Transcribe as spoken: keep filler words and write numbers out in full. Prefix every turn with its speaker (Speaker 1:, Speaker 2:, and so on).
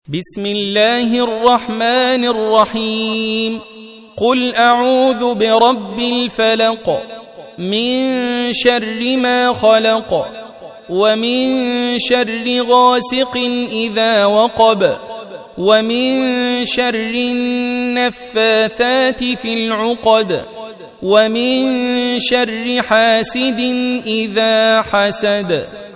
Speaker 1: بسم الله الرحمن الرحيم. قل أعوذ برب الفلق من شر ما خلق ومن شر غاسق إذا وقب ومن شر النفاثات في العقد ومن شر حاسد إذا حسد.